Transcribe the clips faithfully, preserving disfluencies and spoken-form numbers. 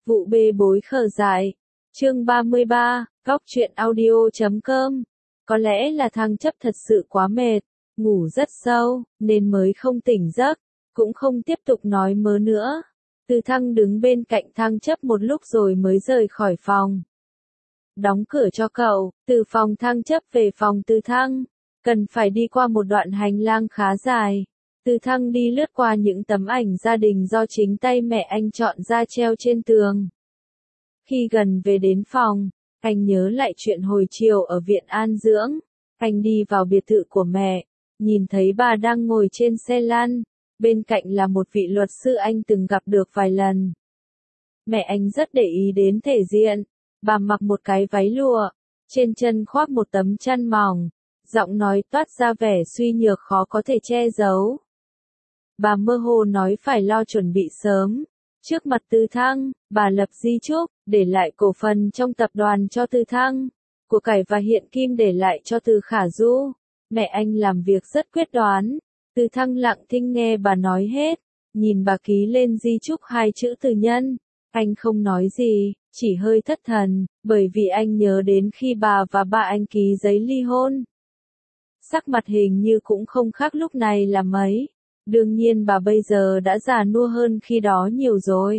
Vụ bê bối khờ dại. Chương ba mươi ba, góc truyện audio chấm com. Có lẽ là Thăng Chấp thật sự quá mệt, ngủ rất sâu, nên mới không tỉnh giấc, cũng không tiếp tục nói mớ nữa. Từ Thăng đứng bên cạnh Thăng Chấp một lúc rồi mới rời khỏi phòng. Đóng cửa cho cậu, từ phòng Thăng Chấp về phòng Từ Thăng, cần phải đi qua một đoạn hành lang khá dài. Từ Thăng đi lướt qua những tấm ảnh gia đình do chính tay mẹ anh chọn ra treo trên tường. Khi gần về đến phòng, anh nhớ lại chuyện hồi chiều ở viện an dưỡng. Anh đi vào biệt thự của mẹ, nhìn thấy bà đang ngồi trên xe lăn, bên cạnh là một vị luật sư anh từng gặp được vài lần. Mẹ anh rất để ý đến thể diện, bà mặc một cái váy lụa, trên chân khoác một tấm chăn mỏng, giọng nói toát ra vẻ suy nhược khó có thể che giấu. Bà mơ hồ nói phải lo chuẩn bị sớm. Trước mặt Từ Thăng, bà lập di chúc, để lại cổ phần trong tập đoàn cho Từ Thăng, của cải và hiện kim để lại cho Từ Khả Du. Mẹ anh làm việc rất quyết đoán. Từ Thăng lặng thinh nghe bà nói hết, nhìn bà ký lên di chúc hai chữ Từ Nhân. Anh không nói gì, chỉ hơi thất thần, bởi vì anh nhớ đến khi bà và ba anh ký giấy ly hôn. Sắc mặt hình như cũng không khác lúc này là mấy. Đương nhiên bà bây giờ đã già nua hơn khi đó nhiều rồi.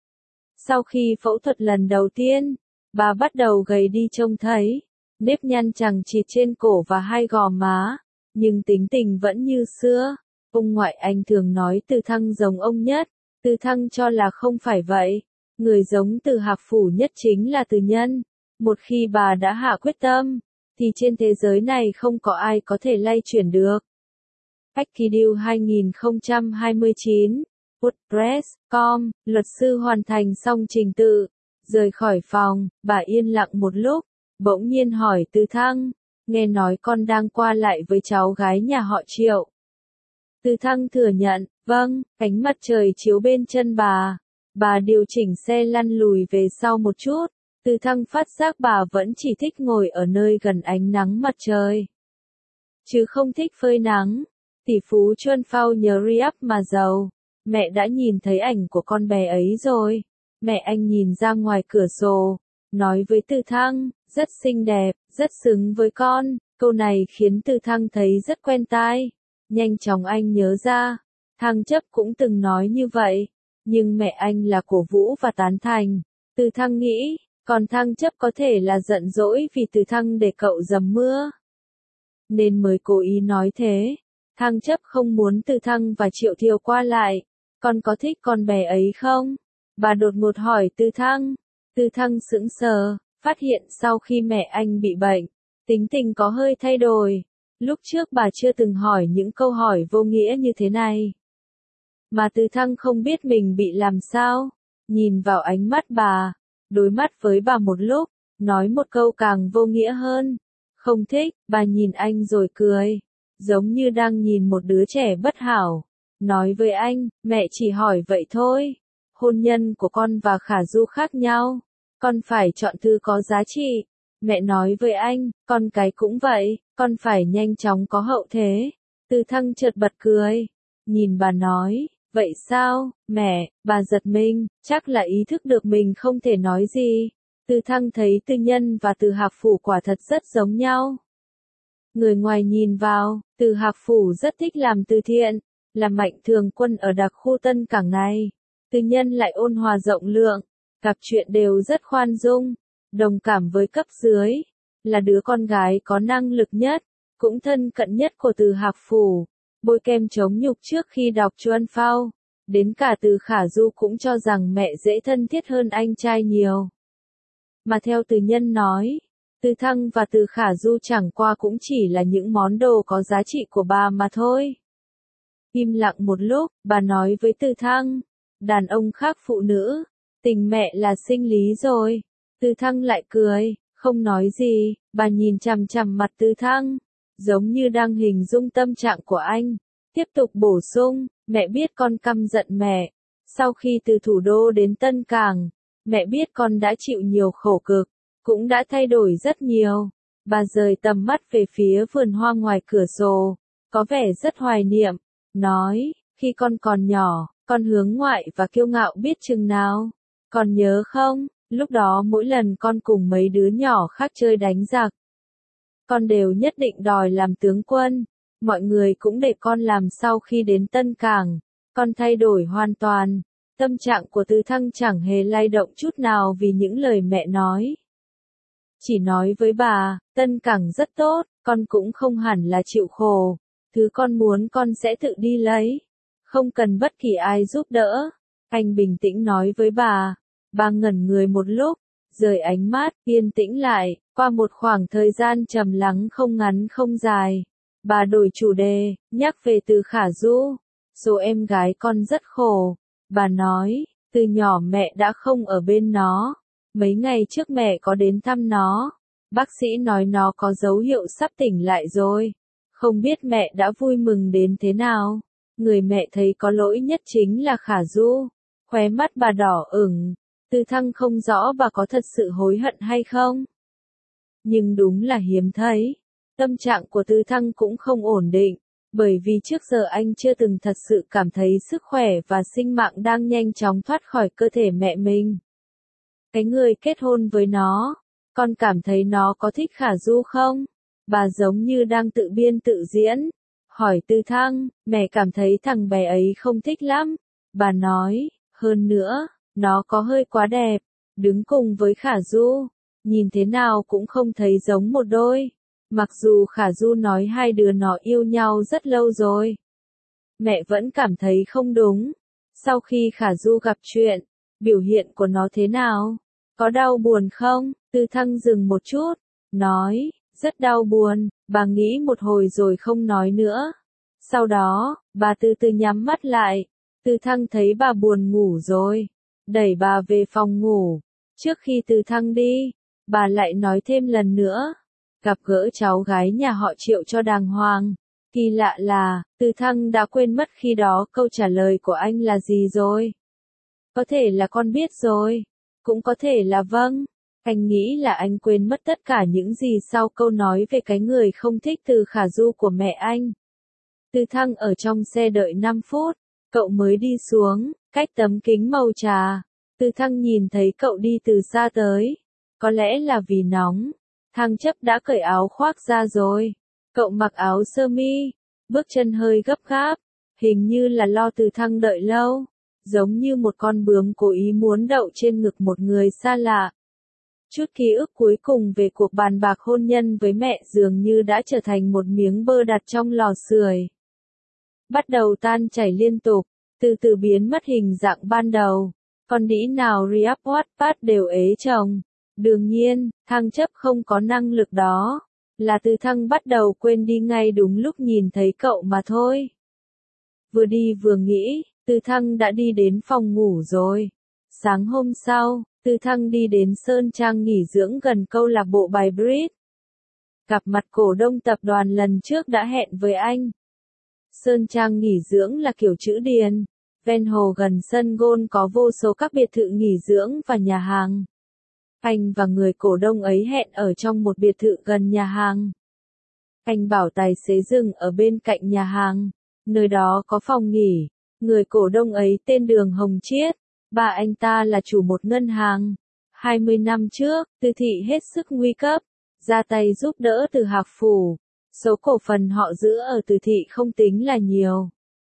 Sau khi phẫu thuật lần đầu tiên, bà bắt đầu gầy đi trông thấy, nếp nhăn chằng chịt trên cổ và hai gò má, nhưng tính tình vẫn như xưa. Ông ngoại anh thường nói Từ Thăng giống ông nhất, Từ Thăng cho là không phải vậy. Người giống Từ Hạc Phủ nhất chính là Từ Nhân. Một khi bà đã hạ quyết tâm, thì trên thế giới này không có ai có thể lay chuyển được. Ackideal hai không hai chín, WordPress chấm com, luật sư hoàn thành xong trình tự, rời khỏi phòng, bà yên lặng một lúc, bỗng nhiên hỏi Từ Thăng, nghe nói con đang qua lại với cháu gái nhà họ Triệu. Từ Thăng thừa nhận, vâng, ánh mặt trời chiếu bên chân bà, bà điều chỉnh xe lăn lùi về sau một chút, Từ Thăng phát giác bà vẫn chỉ thích ngồi ở nơi gần ánh nắng mặt trời, chứ không thích phơi nắng. Tỷ phú Chuân Phao nhờ Riyadh mà giàu, mẹ đã nhìn thấy ảnh của con bé ấy rồi. Mẹ anh nhìn ra ngoài cửa sổ, nói với Từ Thăng, rất xinh đẹp, rất xứng với con. Câu này khiến Từ Thăng thấy rất quen tai. Nhanh chóng anh nhớ ra, Thăng Chấp cũng từng nói như vậy, nhưng mẹ anh là cổ vũ và tán thành. Từ Thăng nghĩ, còn Thăng Chấp có thể là giận dỗi vì Từ Thăng để cậu dầm mưa, nên mới cố ý nói thế. Thăng Chấp không muốn Từ Thăng và Triệu Thiều qua lại. Con có thích con bé ấy không? Bà đột ngột hỏi Từ Thăng. Từ Thăng sững sờ, phát hiện sau khi mẹ anh bị bệnh, tính tình có hơi thay đổi. Lúc trước bà chưa từng hỏi những câu hỏi vô nghĩa như thế này. Mà Từ Thăng không biết mình bị làm sao. Nhìn vào ánh mắt bà, đối mắt với bà một lúc, nói một câu càng vô nghĩa hơn. Không thích, bà nhìn anh rồi cười, giống như đang nhìn một đứa trẻ bất hảo. Nói với anh, mẹ chỉ hỏi vậy thôi. Hôn nhân của con và Khả Du khác nhau. Con phải chọn thứ có giá trị. Mẹ nói với anh, con cái cũng vậy, con phải nhanh chóng có hậu thế. Từ Thăng chợt bật cười. Nhìn bà nói, vậy sao, mẹ, bà giật mình, chắc là ý thức được mình không thể nói gì. Từ Thăng thấy Từ Nhân và Từ Hạc Phủ quả thật rất giống nhau. Người ngoài nhìn vào, Từ Hạc Phủ rất thích làm từ thiện, là mạnh thường quân ở đặc khu Tân Cảng này. Từ Nhân lại ôn hòa rộng lượng, gặp chuyện đều rất khoan dung, đồng cảm với cấp dưới, là đứa con gái có năng lực nhất, cũng thân cận nhất của Từ Hạc Phủ. Bôi kem chống nhục trước khi đọc Chuân Phao, đến cả Từ Khả Du cũng cho rằng mẹ dễ thân thiết hơn anh trai nhiều. Mà theo Từ Nhân nói, Từ Thăng và Từ Khả Du chẳng qua cũng chỉ là những món đồ có giá trị của bà mà thôi. Im lặng một lúc, bà nói với Từ Thăng, đàn ông khác phụ nữ, tình mẹ là sinh lý rồi. Từ Thăng lại cười, không nói gì, bà nhìn chằm chằm mặt Từ Thăng, giống như đang hình dung tâm trạng của anh. Tiếp tục bổ sung, mẹ biết con căm giận mẹ. Sau khi từ thủ đô đến Tân Cảng, mẹ biết con đã chịu nhiều khổ cực, cũng đã thay đổi rất nhiều. Bà rời tầm mắt về phía vườn hoa ngoài cửa sổ, có vẻ rất hoài niệm, nói, khi con còn nhỏ, con hướng ngoại và kiêu ngạo biết chừng nào. Còn nhớ không, lúc đó mỗi lần con cùng mấy đứa nhỏ khác chơi đánh giặc, con đều nhất định đòi làm tướng quân, mọi người cũng để con làm sau khi đến Tân Cảng, con thay đổi hoàn toàn, tâm trạng của Từ Thăng chẳng hề lay động chút nào vì những lời mẹ nói. Chỉ nói với bà, Tân Cảng rất tốt, con cũng không hẳn là chịu khổ, thứ con muốn con sẽ tự đi lấy, không cần bất kỳ ai giúp đỡ. Anh bình tĩnh nói với bà, bà ngẩn người một lúc, rời ánh mắt, yên tĩnh lại, qua một khoảng thời gian trầm lắng không ngắn không dài. Bà đổi chủ đề, nhắc về Từ Khả Du, số em gái con rất khổ. Bà nói, từ nhỏ mẹ đã không ở bên nó, mấy ngày trước mẹ có đến thăm nó, bác sĩ nói nó có dấu hiệu sắp tỉnh lại rồi. Không biết mẹ đã vui mừng đến thế nào, người mẹ thấy có lỗi nhất chính là Khả Du. Khóe mắt bà đỏ ửng, Từ Thăng không rõ bà có thật sự hối hận hay không. Nhưng đúng là hiếm thấy, tâm trạng của Từ Thăng cũng không ổn định, bởi vì trước giờ anh chưa từng thật sự cảm thấy sức khỏe và sinh mạng đang nhanh chóng thoát khỏi cơ thể mẹ mình. Cái người kết hôn với nó, con cảm thấy nó có thích Khả Du không? Bà giống như đang tự biên tự diễn, hỏi Từ Thăng, mẹ cảm thấy thằng bé ấy không thích lắm. Bà nói, hơn nữa, nó có hơi quá đẹp, đứng cùng với Khả Du, nhìn thế nào cũng không thấy giống một đôi. Mặc dù Khả Du nói hai đứa nó yêu nhau rất lâu rồi, mẹ vẫn cảm thấy không đúng. Sau khi Khả Du gặp chuyện, biểu hiện của nó thế nào? Có đau buồn không? Từ Thăng dừng một chút, nói, rất đau buồn. Bà nghĩ một hồi rồi không nói nữa. Sau đó, bà từ từ nhắm mắt lại. Từ Thăng thấy bà buồn ngủ rồi, đẩy bà về phòng ngủ. Trước khi Từ Thăng đi, bà lại nói thêm lần nữa, gặp gỡ cháu gái nhà họ Triệu cho đàng hoàng. Kỳ lạ là, Từ Thăng đã quên mất khi đó câu trả lời của anh là gì rồi. Có thể là con biết rồi, cũng có thể là vâng. Anh nghĩ là anh quên mất tất cả những gì sau câu nói về cái người không thích Từ Khả Du của mẹ anh. Từ Thăng ở trong xe đợi năm phút, cậu mới đi xuống, cách tấm kính màu trà. Từ Thăng nhìn thấy cậu đi từ xa tới. Có lẽ là vì nóng, Thăng Chấp đã cởi áo khoác ra rồi. Cậu mặc áo sơ mi, bước chân hơi gấp gáp, hình như là lo Từ Thăng đợi lâu, giống như một con bướm cố ý muốn đậu trên ngực một người xa lạ. Chút ký ức cuối cùng về cuộc bàn bạc hôn nhân với mẹ dường như đã trở thành một miếng bơ đặt trong lò sưởi. Bắt đầu tan chảy liên tục, từ từ biến mất hình dạng ban đầu. Con đĩ nào Riyadh Wattpad đều ế chồng. Đương nhiên, Thăng Chấp không có năng lực đó. Là Từ Thăng bắt đầu quên đi ngay đúng lúc nhìn thấy cậu mà thôi. Vừa đi vừa nghĩ, Từ Thăng đã đi đến phòng ngủ rồi. Sáng hôm sau, Từ Thăng đi đến Sơn Trang nghỉ dưỡng gần câu lạc bộ bài Bridge. Gặp mặt cổ đông tập đoàn lần trước đã hẹn với anh. Sơn Trang nghỉ dưỡng là kiểu chữ điền. Ven hồ gần sân golf có vô số các biệt thự nghỉ dưỡng và nhà hàng. Anh và người cổ đông ấy hẹn ở trong một biệt thự gần nhà hàng. Anh bảo tài xế dừng ở bên cạnh nhà hàng. Nơi đó có phòng nghỉ. Người cổ đông ấy tên Đường Hồng Chiết. Bà anh ta là chủ một ngân hàng. hai mươi năm trước, Từ Thị hết sức nguy cấp. Ra tay giúp đỡ Từ Hạc Phủ. Số cổ phần họ giữ ở Từ Thị không tính là nhiều,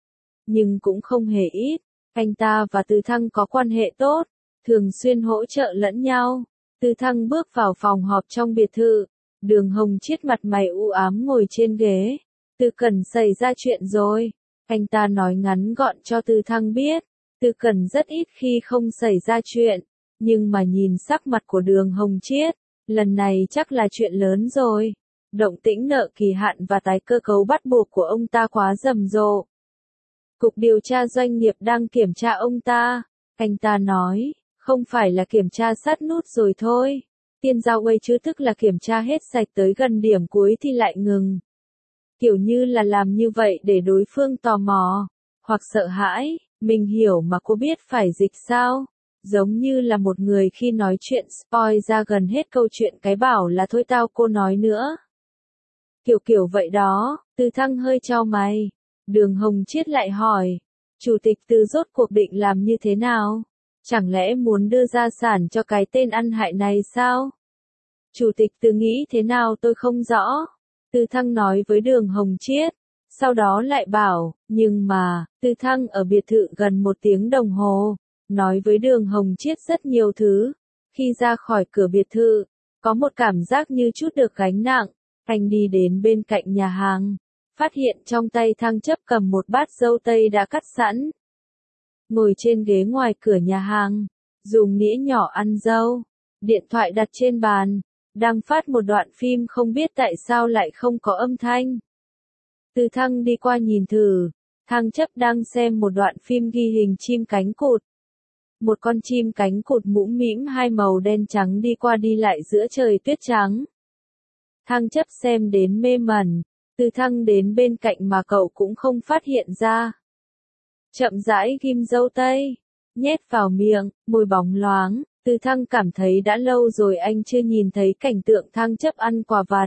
nhưng cũng không hề ít. Anh ta và Từ Thăng có quan hệ tốt, thường xuyên hỗ trợ lẫn nhau. Từ Thăng bước vào phòng họp trong biệt thự. Đường Hồng Chiết mặt mày u ám ngồi trên ghế. Từ Cẩn xảy ra chuyện rồi. Anh ta nói ngắn gọn cho Từ Thăng biết. Từ Cẩn rất ít khi không xảy ra chuyện, nhưng mà nhìn sắc mặt của Đường Hồng Chiết, lần này chắc là chuyện lớn rồi. Động tĩnh nợ kỳ hạn và tái cơ cấu bắt buộc của ông ta quá rầm rộ. Cục điều tra doanh nghiệp đang kiểm tra ông ta. Anh ta nói, không phải là kiểm tra sát nút rồi thôi. Tiên giao quay chứ, tức là kiểm tra hết sạch tới gần điểm cuối thì lại ngừng. Kiểu như là làm như vậy để đối phương tò mò, hoặc sợ hãi. Mình hiểu mà cô biết phải dịch sao? Giống như là một người khi nói chuyện spoil ra gần hết câu chuyện cái bảo là thôi tao cô nói nữa. Kiểu kiểu vậy đó. Từ Thăng hơi chau mày. Đường Hồng Chiết lại hỏi, Chủ tịch Từ rốt cuộc định làm như thế nào? Chẳng lẽ muốn đưa gia sản cho cái tên ăn hại này sao? Chủ tịch Từ nghĩ thế nào tôi không rõ. Từ Thăng nói với Đường Hồng Chiết. Sau đó lại bảo, nhưng mà, Từ Thăng ở biệt thự gần một tiếng đồng hồ, nói với Đường Hồng Chiết rất nhiều thứ. Khi ra khỏi cửa biệt thự, có một cảm giác như chút được gánh nặng. Anh đi đến bên cạnh nhà hàng, phát hiện trong tay Thăng Chấp cầm một bát dâu tây đã cắt sẵn. Ngồi trên ghế ngoài cửa nhà hàng, dùng nĩa nhỏ ăn dâu, điện thoại đặt trên bàn, đang phát một đoạn phim không biết tại sao lại không có âm thanh. Từ Thăng đi qua nhìn thử, Thăng Chấp đang xem một đoạn phim ghi hình chim cánh cụt. Một con chim cánh cụt mũm mĩm hai màu đen trắng đi qua đi lại giữa trời tuyết trắng. Thăng Chấp xem đến mê mẩn, Từ Thăng đến bên cạnh mà cậu cũng không phát hiện ra. Chậm rãi ghim dâu tây, nhét vào miệng, môi bóng loáng, Từ Thăng cảm thấy đã lâu rồi anh chưa nhìn thấy cảnh tượng Thăng Chấp ăn quà vặt.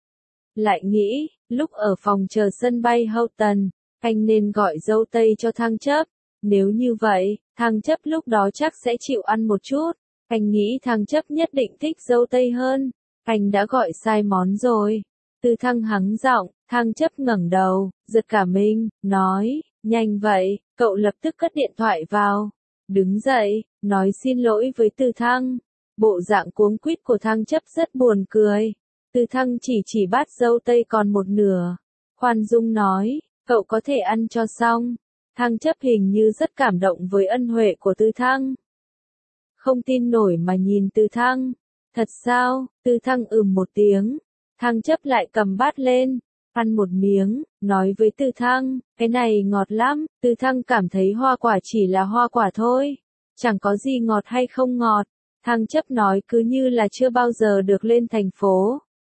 Lại nghĩ, lúc ở phòng chờ sân bay Houghton, anh nên gọi dâu tây cho Thăng Chấp. Nếu như vậy, Thăng Chấp lúc đó chắc sẽ chịu ăn một chút. Anh nghĩ Thăng Chấp nhất định thích dâu tây hơn. Anh đã gọi sai món rồi. Từ Thăng hắng giọng, Thăng Chấp ngẩng đầu, giật cả mình, nói, nhanh vậy, cậu lập tức cất điện thoại vào. Đứng dậy, nói xin lỗi với Từ Thăng. Bộ dạng cuống quýt của Thăng Chấp rất buồn cười. Từ Thăng chỉ chỉ bát dâu tây còn một nửa. Khoan dung nói, cậu có thể ăn cho xong. Thăng Chấp hình như rất cảm động với ân huệ của Từ Thăng. Không tin nổi mà nhìn Từ Thăng. Thật sao? Từ Thăng ừm một tiếng. Thăng Chấp lại cầm bát lên, ăn một miếng, nói với Từ Thăng, cái này ngọt lắm. Từ Thăng cảm thấy hoa quả chỉ là hoa quả thôi. Chẳng có gì ngọt hay không ngọt. Thăng Chấp nói cứ như là chưa bao giờ được lên thành phố.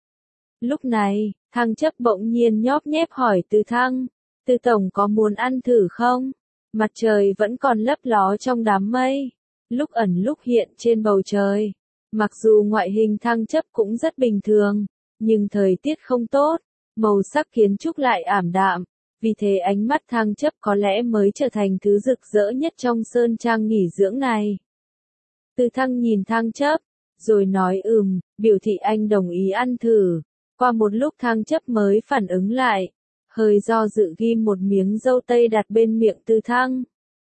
Lúc này, Thăng Chấp bỗng nhiên nhóp nhép hỏi Từ Thăng, Từ Tổng có muốn ăn thử không? Mặt trời vẫn còn lấp ló trong đám mây, lúc ẩn lúc hiện trên bầu trời. Mặc dù ngoại hình Thăng Chấp cũng rất bình thường, nhưng thời tiết không tốt, màu sắc kiến trúc lại ảm đạm. Vì thế ánh mắt Thăng Chấp có lẽ mới trở thành thứ rực rỡ nhất trong sơn trang nghỉ dưỡng này. Từ Thăng nhìn Thăng Chấp, rồi nói ừm, biểu thị anh đồng ý ăn thử. Qua một lúc Thăng Chấp mới phản ứng lại, hơi do dự ghim một miếng dâu tây đặt bên miệng Từ Thăng.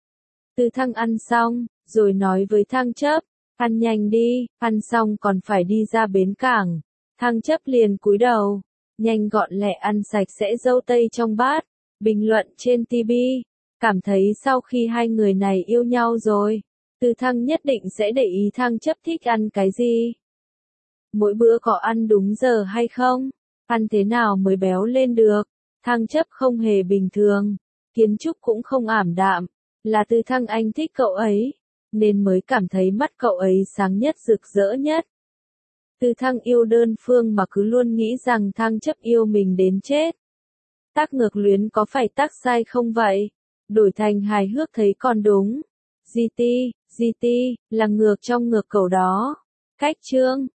Từ Thăng ăn xong, rồi nói với Thăng Chấp, ăn nhanh đi, ăn xong còn phải đi ra bến cảng. Thăng Chấp liền cúi đầu, nhanh gọn lẹ ăn sạch sẽ dâu tây trong bát, bình luận trên ti vi, cảm thấy sau khi hai người này yêu nhau rồi, Từ Thăng nhất định sẽ để ý Thăng Chấp thích ăn cái gì. Mỗi bữa có ăn đúng giờ hay không? Ăn thế nào mới béo lên được? Thăng Chấp không hề bình thường, kiến trúc cũng không ảm đạm, là Từ Thăng anh thích cậu ấy, nên mới cảm thấy mắt cậu ấy sáng nhất rực rỡ nhất. Từ Thăng yêu đơn phương mà cứ luôn nghĩ rằng Thăng Chấp yêu mình đến chết. Tác ngược luyến có phải tác sai không vậy? Đổi thành hài hước thấy còn đúng. giê tê, giê tê, là ngược trong ngược cầu đó. Cách chương